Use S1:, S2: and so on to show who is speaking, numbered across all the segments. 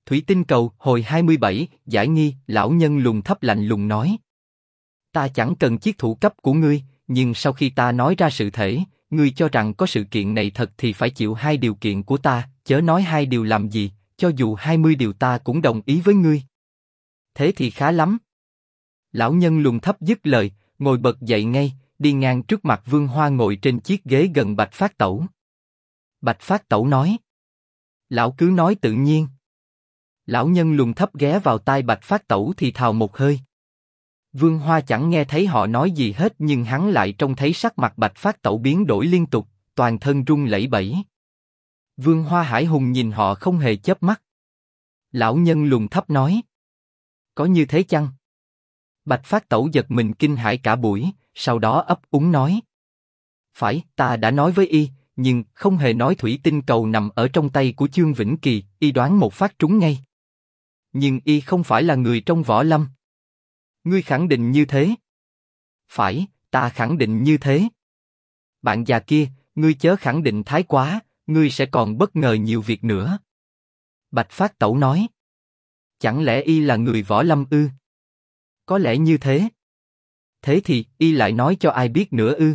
S1: Thủy tinh cầu, hồi 27, giải nghi, lão nhân lùn thấp lạnh lùng nói. Ta chẳng cần chiếc thủ cấp của ngươi, nhưng sau khi ta nói ra sự thể, ngươi cho rằng có sự kiện này thật thì phải chịu 2 điều kiện của ta, chớ nói 2 điều làm gì, cho dù 20 điều ta cũng đồng ý với ngươi. Thế thì khá lắm. Lão nhân lùn thấp dứt lời, ngồi bật dậy ngay, đi ngang trước mặt Vương Hoa ngồi trên chiếc ghế gần Bạch Phát Tẩu. Bạch Phát Tẩu nói. Lão cứ nói tự nhiên. Lão nhân lùn thấp ghé vào tai Bạch Phát Tẩu thì thào một hơi. Vương Hoa chẳng nghe thấy họ nói gì hết nhưng hắn lại trông thấy sắc mặt Bạch Phát Tẩu biến đổi liên tục, toàn thân run lẩy bẩy. Vương Hoa hải hùng nhìn họ không hề chớp mắt. Lão nhân lùn thấp nói. Có như thế chăng? Bạch Phát Tẩu giật mình kinh hãi cả buổi, sau đó ấp úng nói. Phải, ta đã nói với y, nhưng không hề nói thủy tinh cầu nằm ở trong tay của Chương Vĩnh Kỳ, y đoán một phát trúng ngay. Nhưng y không phải là người trong võ lâm. Ngươi khẳng định như thế? Phải, ta khẳng định như thế. Bạn già kia, ngươi chớ khẳng định thái quá, ngươi sẽ còn bất ngờ nhiều việc nữa. Bạch Phát Tẩu nói. Chẳng lẽ y là người võ lâm ư? Có lẽ như thế. Thế thì, y lại nói cho ai biết nữa ư?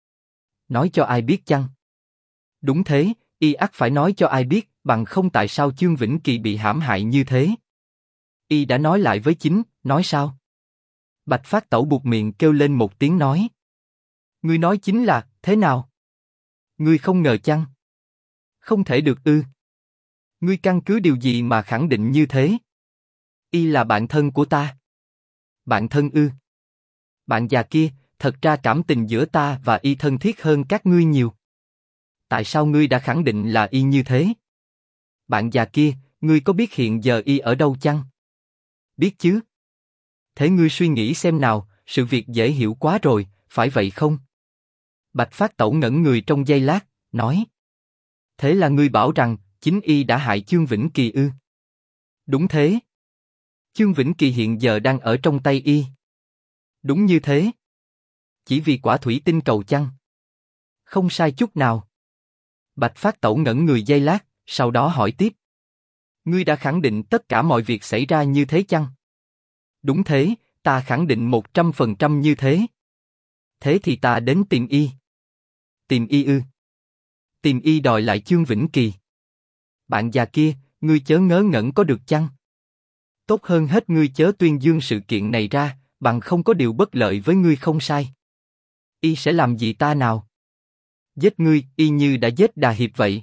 S1: Nói cho ai biết chăng? Đúng thế, y ắt phải nói cho ai biết, bằng không tại sao Chương Vĩnh Kỳ bị hãm hại như thế? Y đã nói lại với chính, nói sao? Bạch Phát Tẩu buột miệng kêu lên một tiếng nói. Ngươi nói chính là, thế nào? Ngươi không ngờ chăng? Không thể được ư? Ngươi căn cứ điều gì mà khẳng định như thế? Y là bạn thân của ta. Bạn thân ư? Bạn già kia, thật ra cảm tình giữa ta và y thân thiết hơn các ngươi nhiều. Tại sao ngươi đã khẳng định là y như thế? Bạn già kia, ngươi có biết hiện giờ y ở đâu chăng? Biết chứ. Thế ngươi suy nghĩ xem nào, sự việc dễ hiểu quá rồi, phải vậy không? Bạch Phát Tẩu ngẩn người trong giây lát, nói. Thế là ngươi bảo rằng, chính y đã hại Chương Vĩnh Kỳ ư? Đúng thế. Chương Vĩnh Kỳ hiện giờ đang ở trong tay y. Đúng như thế. Chỉ vì quả thủy tinh cầu chăng? Không sai chút nào. Bạch Phát Tẩu ngẩn người giây lát, sau đó hỏi tiếp. Ngươi đã khẳng định tất cả mọi việc xảy ra như thế chăng? Đúng thế, ta khẳng định 100% như thế. Thế thì ta đến tìm y. Tìm y ư? Tìm y đòi lại Chương Vĩnh Kỳ. Bạn già kia, ngươi chớ ngớ ngẩn có được chăng? Tốt hơn hết ngươi chớ tuyên dương sự kiện này ra, bằng không có điều bất lợi với ngươi không sai. Y sẽ làm gì ta nào? Giết ngươi, y như đã giết Đà Hiệp vậy.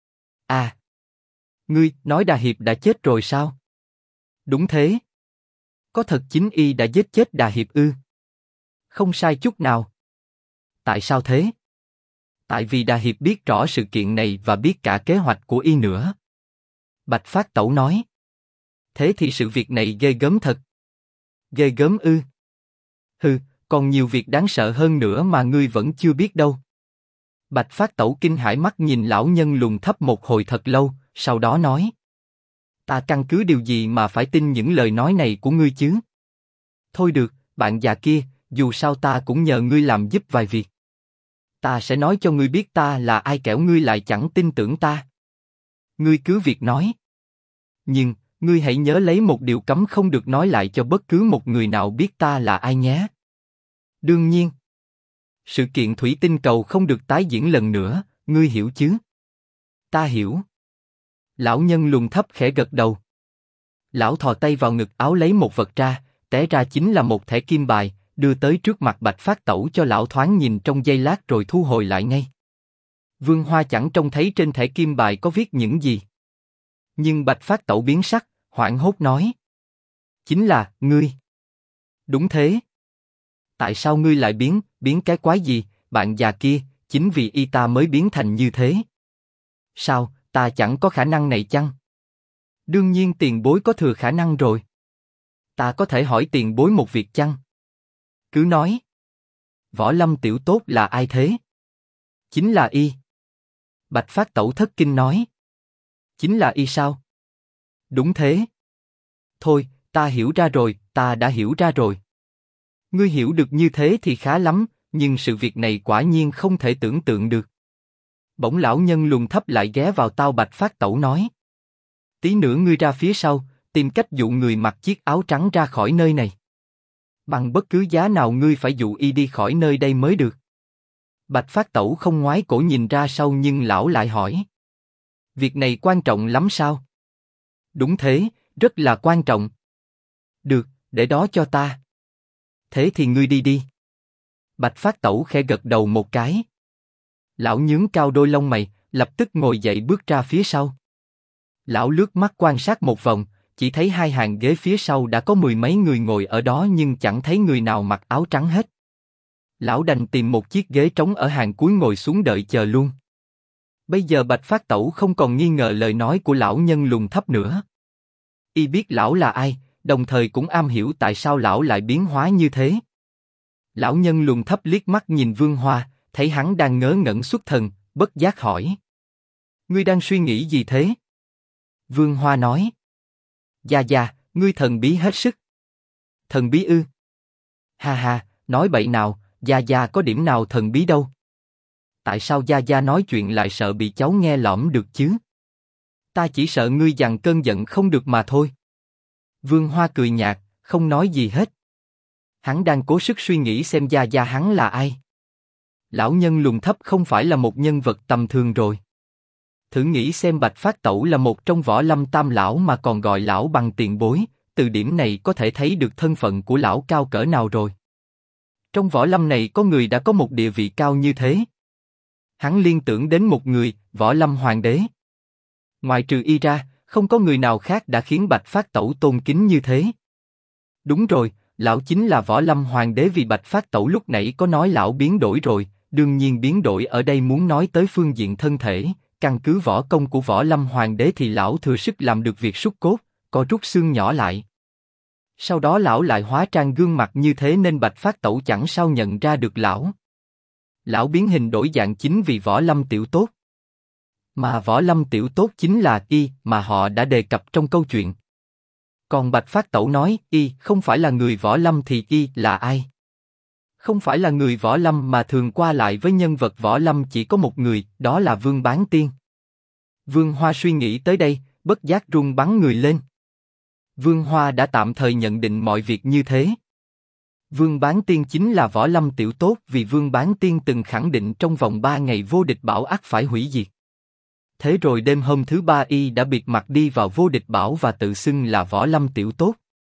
S1: À, ngươi nói Đà Hiệp đã chết rồi sao? Đúng thế. Có thật chính y đã giết chết Đà Hiệp ư? Không sai chút nào. Tại sao thế? Tại vì Đà Hiệp biết rõ sự kiện này và biết cả kế hoạch của y nữa. Bạch Phát Tẩu nói. Thế thì sự việc này ghê gớm thật. Ghê gớm ư? Hừ, còn nhiều việc đáng sợ hơn nữa mà ngươi vẫn chưa biết đâu. Bạch Phát Tẩu kinh hãi mắt nhìn lão nhân lùn thấp một hồi thật lâu, sau đó nói. Ta căn cứ điều gì mà phải tin những lời nói này của ngươi chứ? Thôi được, bạn già kia, dù sao ta cũng nhờ ngươi làm giúp vài việc. Ta sẽ nói cho ngươi biết ta là ai kẻo ngươi lại chẳng tin tưởng ta. Ngươi cứ việc nói. Nhưng, ngươi hãy nhớ lấy một điều cấm không được nói lại cho bất cứ một người nào biết ta là ai nhé. Đương nhiên. Sự kiện thủy tinh cầu không được tái diễn lần nữa, ngươi hiểu chứ? Ta hiểu. Lão nhân lùn thấp khẽ gật đầu. Lão thò tay vào ngực áo lấy một vật ra, té ra chính là một thẻ kim bài, đưa tới trước mặt Bạch Phát Tẩu cho lão thoáng nhìn trong giây lát rồi thu hồi lại ngay. Vương Hoa chẳng trông thấy trên thẻ kim bài có viết những gì. Nhưng Bạch Phát Tẩu biến sắc, hoảng hốt nói. Chính là, ngươi. Đúng thế. Tại sao ngươi lại biến cái quái gì, bạn già kia, chính vì y ta mới biến thành như thế. Sao, ta chẳng có khả năng này chăng? Đương nhiên tiền bối có thừa khả năng rồi. Ta có thể hỏi tiền bối một việc chăng? Cứ nói. Võ lâm tiểu tốt là ai thế? Chính là y. Bạch Phát Tẩu thất kinh nói. Chính là y sao? Đúng thế. Thôi, ta hiểu ra rồi, ta đã hiểu ra rồi. Ngươi hiểu được như thế thì khá lắm, nhưng sự việc này quả nhiên không thể tưởng tượng được. Bỗng lão nhân lùn thấp lại ghé vào tai Bạch Phát Tẩu nói. Tí nữa ngươi ra phía sau, tìm cách dụ người mặc chiếc áo trắng ra khỏi nơi này. Bằng bất cứ giá nào ngươi phải dụ y đi khỏi nơi đây mới được. Bạch Phát Tẩu không ngoái cổ nhìn ra sau nhưng lão lại hỏi. Việc này quan trọng lắm sao? Đúng thế, rất là quan trọng. Được, để đó cho ta. Thế thì ngươi đi đi. Bạch Phát Tẩu khẽ gật đầu một cái. Lão nhướng cao đôi lông mày, lập tức ngồi dậy bước ra phía sau. Lão lướt mắt quan sát một vòng, chỉ thấy hai hàng ghế phía sau đã có mười mấy người ngồi ở đó nhưng chẳng thấy người nào mặc áo trắng hết. Lão đành tìm một chiếc ghế trống ở hàng cuối ngồi xuống đợi chờ luôn. Bây giờ Bạch Phát Tẩu không còn nghi ngờ lời nói của lão nhân lùn thấp nữa. Y biết lão là ai, đồng thời cũng am hiểu tại sao lão lại biến hóa như thế. Lão nhân lùn thấp liếc mắt nhìn Vương Hoa, thấy hắn đang ngớ ngẩn xuất thần, bất giác hỏi. Ngươi đang suy nghĩ gì thế? Vương Hoa nói. Gia Gia, ngươi thần bí hết sức. Thần bí ư? Ha ha, nói bậy nào, Gia Gia có điểm nào thần bí đâu. Tại sao Gia Gia nói chuyện lại sợ bị cháu nghe lỏm được chứ? Ta chỉ sợ ngươi dằn cơn giận không được mà thôi. Vương Hoa cười nhạt, không nói gì hết. Hắn đang cố sức suy nghĩ xem Gia Gia hắn là ai. Lão nhân lùn thấp không phải là một nhân vật tầm thường rồi. Thử nghĩ xem Bạch Phát Tẩu là một trong võ lâm tam lão mà còn gọi lão bằng tiền bối, từ điểm này có thể thấy được thân phận của lão cao cỡ nào rồi. Trong võ lâm này có người đã có một địa vị cao như thế. Hắn liên tưởng đến một người, Võ Lâm Hoàng đế. Ngoài trừ y ra, không có người nào khác đã khiến Bạch Phát Tẩu tôn kính như thế. Đúng rồi, lão chính là Võ Lâm Hoàng đế vì Bạch Phát Tẩu lúc nãy có nói lão biến đổi rồi, đương nhiên biến đổi ở đây muốn nói tới phương diện thân thể, căn cứ võ công của Võ Lâm Hoàng đế thì lão thừa sức làm được việc sút cốt, co rút xương nhỏ lại. Sau đó lão lại hóa trang gương mặt như thế nên Bạch Phát Tẩu chẳng sao nhận ra được lão. Lão biến hình đổi dạng chính vì Võ Lâm Tiểu Tốt. Mà Võ Lâm Tiểu Tốt chính là y mà họ đã đề cập trong câu chuyện. Còn Bạch Phát Tẩu nói y không phải là người Võ Lâm thì y là ai? Không phải là người Võ Lâm mà thường qua lại với nhân vật Võ Lâm chỉ có một người, đó là Vương Bán Tiên. Vương Hoa suy nghĩ tới đây, bất giác run bắn người lên. Vương Hoa đã tạm thời nhận định mọi việc như thế. Vương Bán Tiên chính là Võ Lâm Tiểu Tốt vì Vương Bán Tiên từng khẳng định trong vòng 3 ngày vô địch bảo ắt phải hủy diệt. Thế rồi đêm hôm thứ 3 y đã bịt mặt đi vào vô địch bảo và tự xưng là Võ Lâm Tiểu Tốt.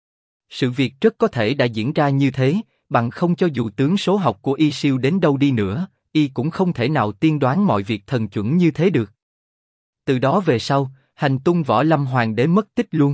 S1: Sự việc rất có thể đã diễn ra như thế, bằng không cho dù tướng số học của y siêu đến đâu đi nữa, y cũng không thể nào tiên đoán mọi việc thần chuẩn như thế được. Từ đó về sau, hành tung Võ Lâm Hoàng đế mất tích luôn.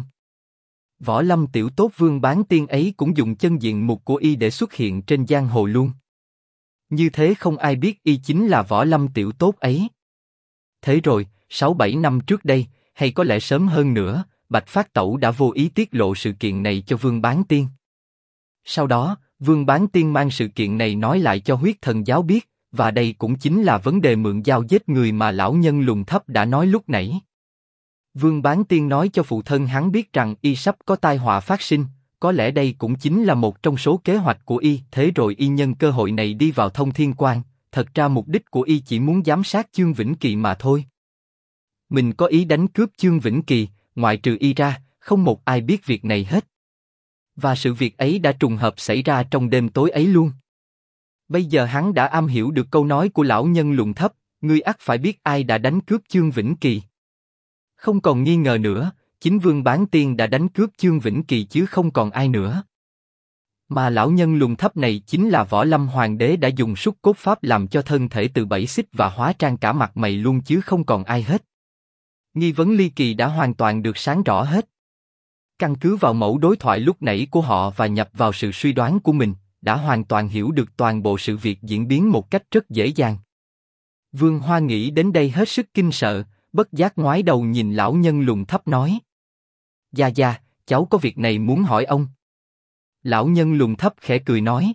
S1: Võ Lâm Tiểu Tốt Vương Bán Tiên ấy cũng dùng chân diện mục của y để xuất hiện trên giang hồ luôn. Như thế không ai biết y chính là Võ Lâm Tiểu Tốt ấy. Thế rồi, 6-7 năm trước đây, hay có lẽ sớm hơn nữa, Bạch Phát Tẩu đã vô ý tiết lộ sự kiện này cho Vương Bán Tiên. Sau đó, Vương Bán Tiên mang sự kiện này nói lại cho Huyết Thần Giáo biết, và đây cũng chính là vấn đề mượn dao giết người mà lão nhân lùn thấp đã nói lúc nãy. Vương Bán Tiên nói cho phụ thân hắn biết rằng y sắp có tai họa phát sinh, có lẽ đây cũng chính là một trong số kế hoạch của y. Thế rồi y nhân cơ hội này đi vào Thông Thiên Quan. Thật ra mục đích của y chỉ muốn giám sát Chương Vĩnh Kỳ mà thôi. Mình có ý đánh cướp Chương Vĩnh Kỳ, ngoại trừ y ra, không một ai biết việc này hết. Và sự việc ấy đã trùng hợp xảy ra trong đêm tối ấy luôn. Bây giờ hắn đã am hiểu được câu nói của lão nhân lùn thấp, ngươi ắt phải biết ai đã đánh cướp Chương Vĩnh Kỳ. Không còn nghi ngờ nữa, chính Vương Bán Tiên đã đánh cướp Chương Vĩnh Kỳ chứ không còn ai nữa. Mà lão nhân lùn thấp này chính là Võ Lâm Hoàng đế đã dùng sút cốt pháp làm cho thân thể từ bảy xích và hóa trang cả mặt mày luôn chứ không còn ai hết. Nghi vấn ly kỳ đã hoàn toàn được sáng rõ hết. Căn cứ vào mẫu đối thoại lúc nãy của họ và nhập vào sự suy đoán của mình, đã hoàn toàn hiểu được toàn bộ sự việc diễn biến một cách rất dễ dàng. Vương Hoa nghĩ đến đây hết sức kinh sợ, bất giác ngoái đầu nhìn lão nhân lùn thấp nói. Gia Gia, cháu có việc này muốn hỏi ông. Lão nhân lùn thấp khẽ cười nói.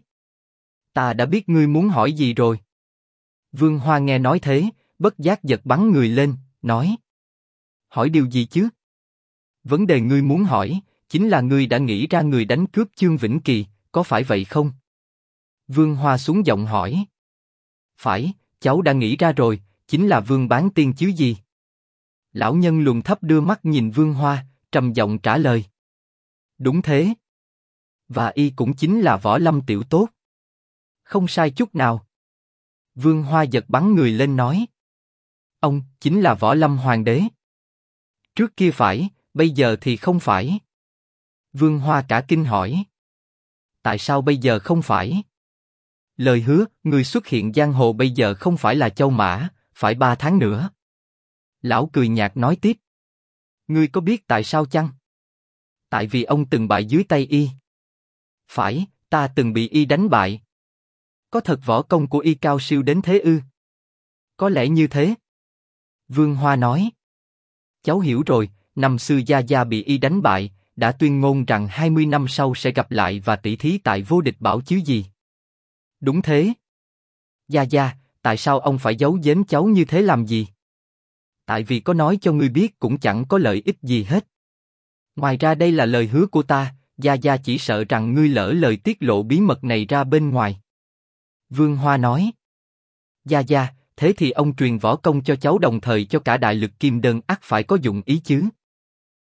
S1: Ta đã biết ngươi muốn hỏi gì rồi. Vương Hoa nghe nói thế, bất giác giật bắn người lên, nói. Hỏi điều gì chứ? Vấn đề ngươi muốn hỏi, chính là ngươi đã nghĩ ra người đánh cướp Chương Vĩnh Kỳ, có phải vậy không? Vương Hoa xuống giọng hỏi. Phải, cháu đã nghĩ ra rồi, chính là Vương Bán Tiên chứ gì. Lão nhân luồn thấp đưa mắt nhìn Vương Hoa, trầm giọng trả lời. Đúng thế. Và y cũng chính là võ lâm tiểu tốt. Không sai chút nào. Vương Hoa giật bắn người lên nói. Ông chính là võ lâm hoàng đế. Trước kia phải, bây giờ thì không phải. Vương Hoa cả kinh hỏi. Tại sao bây giờ không phải? Lời hứa, người xuất hiện giang hồ bây giờ không phải là Châu Mã, phải 3 tháng nữa. Lão cười nhạt nói tiếp. Ngươi có biết tại sao chăng? Tại vì ông từng bại dưới tay y. Phải, ta từng bị y đánh bại. Có thật võ công của y cao siêu đến thế ư? Có lẽ như thế. Vương Hoa nói. Cháu hiểu rồi, năm xưa Gia Gia bị y đánh bại, đã tuyên ngôn rằng 20 năm sau sẽ gặp lại và tỷ thí tại vô địch bảo chứ gì. Đúng thế. Gia Gia, tại sao ông phải giấu giếm cháu như thế làm gì? Tại vì có nói cho ngươi biết cũng chẳng có lợi ích gì hết. Ngoài ra đây là lời hứa của ta, Gia Gia chỉ sợ rằng ngươi lỡ lời tiết lộ bí mật này ra bên ngoài. Vương Hoa nói. Gia Gia, thế thì ông truyền võ công cho cháu đồng thời cho cả đại lực kim đơn ắt phải có dụng ý chứ?